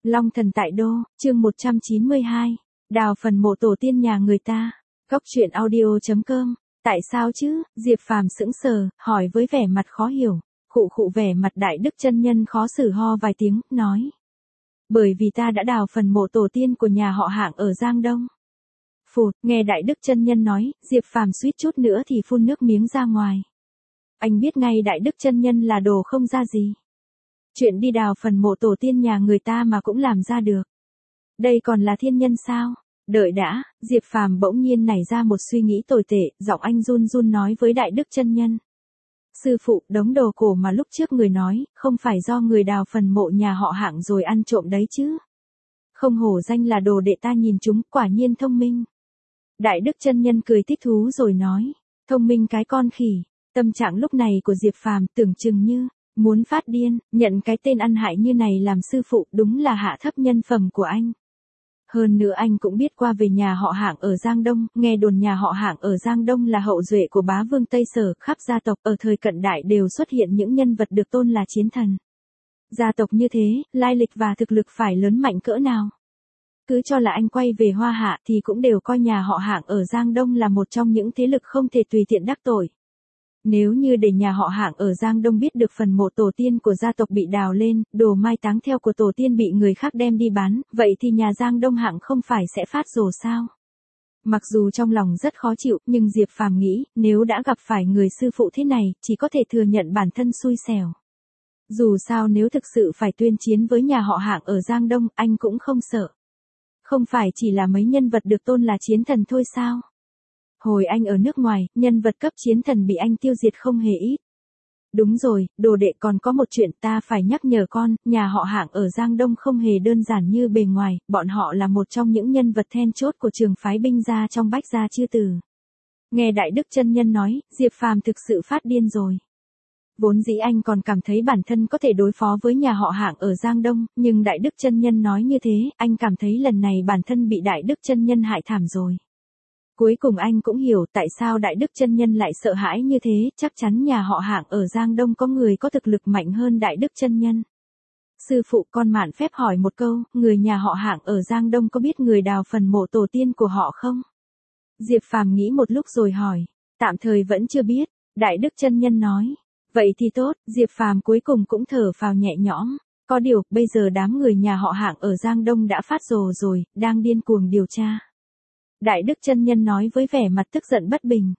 Long thần tại đô, chương 192. Đào phần mộ tổ tiên nhà người ta. Góc truyện audio.com. Tại sao chứ? Diệp Phàm sững sờ, hỏi với vẻ mặt khó hiểu. Khụ khụ, vẻ mặt Đại Đức chân nhân khó xử ho vài tiếng, nói. Bởi vì ta đã đào phần mộ tổ tiên của nhà họ Hạng ở Giang Đông. Phụt, nghe Đại Đức chân nhân nói, Diệp Phàm suýt chút nữa thì phun nước miếng ra ngoài. Anh biết ngay Đại Đức chân nhân là đồ không ra gì. Chuyện đi đào phần mộ tổ tiên nhà người ta mà cũng làm ra được. Đây còn là thiên nhân sao? Đợi đã, Diệp Phàm bỗng nhiên nảy ra một suy nghĩ tồi tệ, giọng anh run run nói với Đại Đức chân nhân. Sư phụ, đống đồ cổ mà lúc trước người nói, không phải do người đào phần mộ nhà họ Hạng rồi ăn trộm đấy chứ? Không hổ danh là đồ đệ, ta nhìn chúng, quả nhiên thông minh. Đại Đức chân nhân cười thích thú rồi nói, thông minh cái con khỉ. Tâm trạng lúc này của Diệp Phàm tưởng chừng như muốn phát điên, nhận cái tên ăn hại như này làm sư phụ đúng là hạ thấp nhân phẩm của anh. Hơn nữa anh cũng biết qua về nhà họ Hạng ở Giang Đông, nghe đồn nhà họ Hạng ở Giang Đông là hậu duệ của bá vương Tây Sở, khắp gia tộc ở thời cận đại đều xuất hiện những nhân vật được tôn là chiến thần. Gia tộc như thế, lai lịch và thực lực phải lớn mạnh cỡ nào. Cứ cho là anh quay về Hoa Hạ thì cũng đều coi nhà họ Hạng ở Giang Đông là một trong những thế lực không thể tùy tiện đắc tội. Nếu như để nhà họ Hạng ở Giang Đông biết được phần mộ tổ tiên của gia tộc bị đào lên, đồ mai táng theo của tổ tiên bị người khác đem đi bán, vậy thì nhà Giang Đông Hạng không phải sẽ phát rồ sao? Mặc dù trong lòng rất khó chịu, nhưng Diệp Phàm nghĩ, nếu đã gặp phải người sư phụ thế này, chỉ có thể thừa nhận bản thân xui xẻo. Dù sao nếu thực sự phải tuyên chiến với nhà họ Hạng ở Giang Đông, anh cũng không sợ. Không phải chỉ là mấy nhân vật được tôn là chiến thần thôi sao? Hồi anh ở nước ngoài, nhân vật cấp chiến thần bị anh tiêu diệt không hề ít. Đúng rồi, đồ đệ, còn có một chuyện ta phải nhắc nhở con, nhà họ Hạng ở Giang Đông không hề đơn giản như bề ngoài, bọn họ là một trong những nhân vật then chốt của trường phái binh gia trong Bách Gia Chư Tử. Nghe Đại Đức chân nhân nói, Diệp Phàm thực sự phát điên rồi. Vốn dĩ anh còn cảm thấy bản thân có thể đối phó với nhà họ Hạng ở Giang Đông, nhưng Đại Đức chân nhân nói như thế, anh cảm thấy lần này bản thân bị Đại Đức chân nhân hại thảm rồi. Cuối cùng anh cũng hiểu tại sao Đại Đức chân nhân lại sợ hãi như thế, chắc chắn nhà họ Hạng ở Giang Đông có người có thực lực mạnh hơn Đại Đức chân nhân. Sư phụ, con mạn phép hỏi một câu, người nhà họ Hạng ở Giang Đông có biết người đào phần mộ tổ tiên của họ không? Diệp Phàm nghĩ một lúc rồi hỏi, tạm thời vẫn chưa biết, Đại Đức chân nhân nói. Vậy thì tốt, Diệp Phàm cuối cùng cũng thở phào nhẹ nhõm. Có điều, bây giờ đám người nhà họ Hạng ở Giang Đông đã phát rồ rồi, đang điên cuồng điều tra. Đại Đức chân nhân nói với vẻ mặt tức giận bất bình.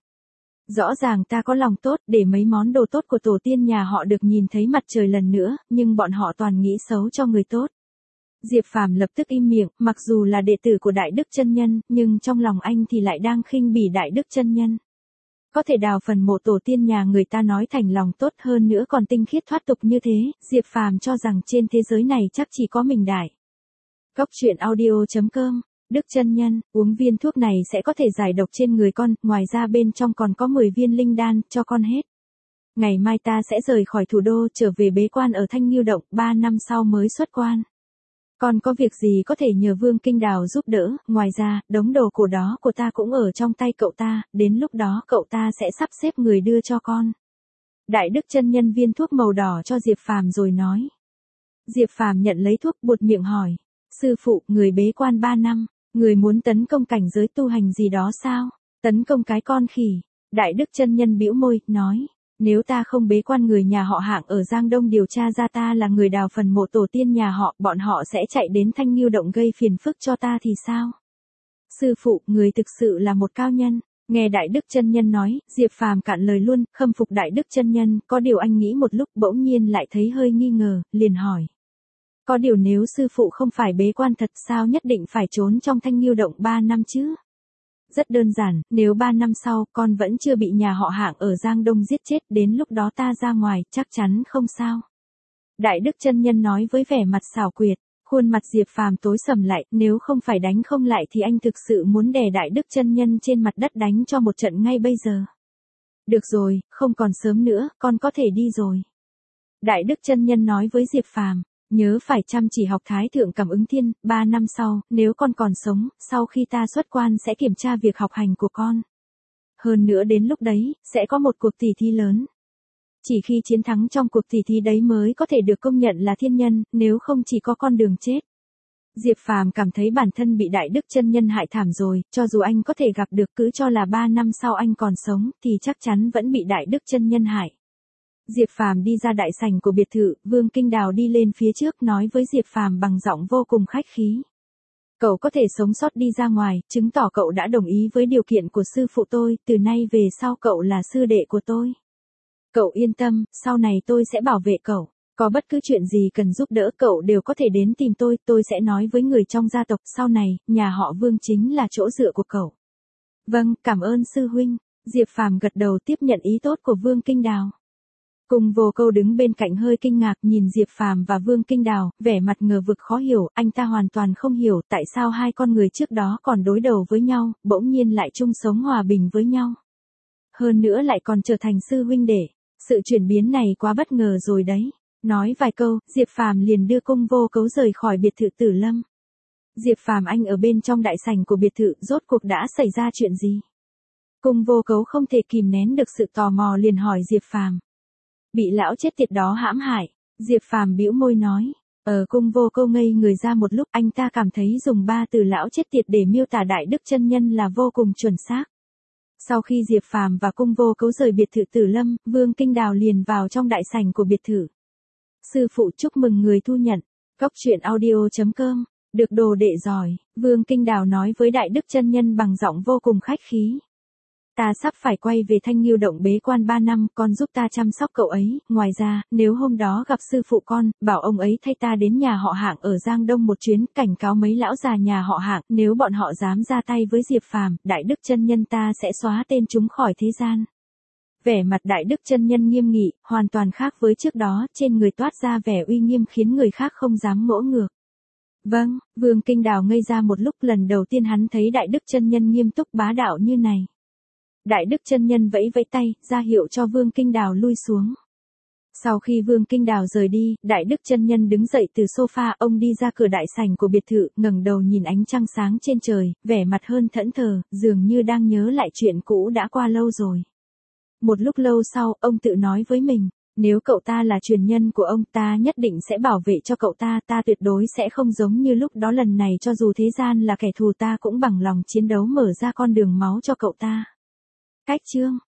Rõ ràng ta có lòng tốt để mấy món đồ tốt của tổ tiên nhà họ được nhìn thấy mặt trời lần nữa, nhưng bọn họ toàn nghĩ xấu cho người tốt. Diệp Phàm lập tức im miệng, mặc dù là đệ tử của Đại Đức chân nhân, nhưng trong lòng anh thì lại đang khinh bỉ Đại Đức chân nhân. Có thể đào phần mộ tổ tiên nhà người ta nói thành lòng tốt, hơn nữa còn tinh khiết thoát tục như thế, Diệp Phàm cho rằng trên thế giới này chắc chỉ có mình Đại. Góc truyện audio.com. Đức chân nhân, uống viên thuốc này sẽ có thể giải độc trên người con, ngoài ra bên trong còn có 10 viên linh đan, cho con hết. Ngày mai ta sẽ rời khỏi thủ đô trở về bế quan ở Thanh Nghiêu Động, 3 năm sau mới xuất quan. Còn có việc gì có thể nhờ Vương Kinh Đào giúp đỡ, ngoài ra, đống đồ cổ đó của ta cũng ở trong tay cậu ta, đến lúc đó cậu ta sẽ sắp xếp người đưa cho con. Đại Đức chân nhân viên thuốc màu đỏ cho Diệp Phàm rồi nói. Diệp Phàm nhận lấy thuốc, buột miệng hỏi. Sư phụ, người bế quan 3 năm. Người muốn tấn công cảnh giới tu hành gì đó sao? Tấn công cái con khỉ. Đại Đức chân nhân bĩu môi, nói. Nếu ta không bế quan, người nhà họ Hạng ở Giang Đông điều tra ra ta là người đào phần mộ tổ tiên nhà họ, bọn họ sẽ chạy đến Thanh Nghiêu Động gây phiền phức cho ta thì sao? Sư phụ, người thực sự là một cao nhân. Nghe Đại Đức chân nhân nói, Diệp Phàm cạn lời luôn, khâm phục Đại Đức chân nhân, có điều anh nghĩ một lúc bỗng nhiên lại thấy hơi nghi ngờ, liền hỏi. Có điều nếu sư phụ không phải bế quan thật sao nhất định phải trốn trong Thanh Nghiêu Động 3 năm chứ? Rất đơn giản, nếu 3 năm sau con vẫn chưa bị nhà họ Hạng ở Giang Đông giết chết, đến lúc đó ta ra ngoài, chắc chắn không sao. Đại Đức chân nhân nói với vẻ mặt xảo quyệt, khuôn mặt Diệp Phàm tối sầm lại, nếu không phải đánh không lại thì anh thực sự muốn đè Đại Đức chân nhân trên mặt đất đánh cho một trận ngay bây giờ. Được rồi, không còn sớm nữa, con có thể đi rồi. Đại Đức chân nhân nói với Diệp Phàm. Nhớ phải chăm chỉ học Thái Thượng Cảm Ứng Thiên, 3 năm sau, nếu con còn sống, sau khi ta xuất quan sẽ kiểm tra việc học hành của con. Hơn nữa đến lúc đấy, sẽ có một cuộc tỷ thí lớn. Chỉ khi chiến thắng trong cuộc tỷ thí đấy mới có thể được công nhận là thiên nhân, nếu không chỉ có con đường chết. Diệp Phàm cảm thấy bản thân bị Đại Đức chân nhân hại thảm rồi, cho dù anh có thể gặp được cứ cho là 3 năm sau anh còn sống thì chắc chắn vẫn bị Đại Đức chân nhân hại. Diệp Phàm đi ra đại sảnh của biệt thự, Vương Kinh Đào đi lên phía trước nói với Diệp Phàm bằng giọng vô cùng khách khí. Cậu có thể sống sót đi ra ngoài, chứng tỏ cậu đã đồng ý với điều kiện của sư phụ tôi, từ nay về sau cậu là sư đệ của tôi. Cậu yên tâm, sau này tôi sẽ bảo vệ cậu. Có bất cứ chuyện gì cần giúp đỡ cậu đều có thể đến tìm tôi sẽ nói với người trong gia tộc sau này, nhà họ Vương chính là chỗ dựa của cậu. Vâng, cảm ơn sư huynh. Diệp Phàm gật đầu tiếp nhận ý tốt của Vương Kinh Đào. Cùng Vô Câu đứng bên cạnh hơi kinh ngạc nhìn Diệp Phàm và Vương Kinh Đào, vẻ mặt ngờ vực khó hiểu, anh ta hoàn toàn không hiểu tại sao hai con người trước đó còn đối đầu với nhau, bỗng nhiên lại chung sống hòa bình với nhau. Hơn nữa lại còn trở thành sư huynh đệ, sự chuyển biến này quá bất ngờ rồi đấy. Nói vài câu, Diệp Phàm liền đưa Cung Vô Cấu rời khỏi biệt thự Tử Lâm. Diệp Phàm anh ở bên trong đại sảnh của biệt thự, rốt cuộc đã xảy ra chuyện gì? Cung Vô Cấu không thể kìm nén được sự tò mò liền hỏi Diệp Phàm. Bị lão chết tiệt đó hãm hại, Diệp Phàm bĩu môi nói. Cung Vô Câu ngây người ra một lúc, anh ta cảm thấy dùng 3 từ lão chết tiệt để miêu tả Đại Đức chân nhân là vô cùng chuẩn xác. Sau khi Diệp Phàm và Cung Vô Cấu rời biệt thự Tử Lâm, Vương Kinh Đào liền vào trong đại sảnh của biệt thự. Sư phụ chúc mừng người thu nhận. Cóc truyện audio.com, được đồ đệ giỏi, Vương Kinh Đào nói với Đại Đức chân nhân bằng giọng vô cùng khách khí. Ta sắp phải quay về Thanh Nghiêu Động bế quan 3 năm, con giúp ta chăm sóc cậu ấy, ngoài ra, nếu hôm đó gặp sư phụ con, bảo ông ấy thay ta đến nhà họ Hạng ở Giang Đông một chuyến, cảnh cáo mấy lão già nhà họ Hạng, nếu bọn họ dám ra tay với Diệp Phàm, Đại Đức chân nhân ta sẽ xóa tên chúng khỏi thế gian. Vẻ mặt Đại Đức chân nhân nghiêm nghị, hoàn toàn khác với trước đó, trên người toát ra vẻ uy nghiêm khiến người khác không dám ngỗ ngược. Vâng, Vương Kinh Đào ngây ra một lúc, lần đầu tiên hắn thấy Đại Đức chân nhân nghiêm túc bá đạo như này. Đại Đức chân nhân vẫy vẫy tay, ra hiệu cho Vương Kinh Đào lui xuống. Sau khi Vương Kinh Đào rời đi, Đại Đức chân nhân đứng dậy từ sofa, ông đi ra cửa đại sảnh của biệt thự, ngẩng đầu nhìn ánh trăng sáng trên trời, vẻ mặt hơn thẫn thờ, dường như đang nhớ lại chuyện cũ đã qua lâu rồi. Một lúc lâu sau, ông tự nói với mình, nếu cậu ta là truyền nhân của ông, ta nhất định sẽ bảo vệ cho cậu ta, ta tuyệt đối sẽ không giống như lúc đó, lần này cho dù thế gian là kẻ thù ta cũng bằng lòng chiến đấu mở ra con đường máu cho cậu ta. Cách chương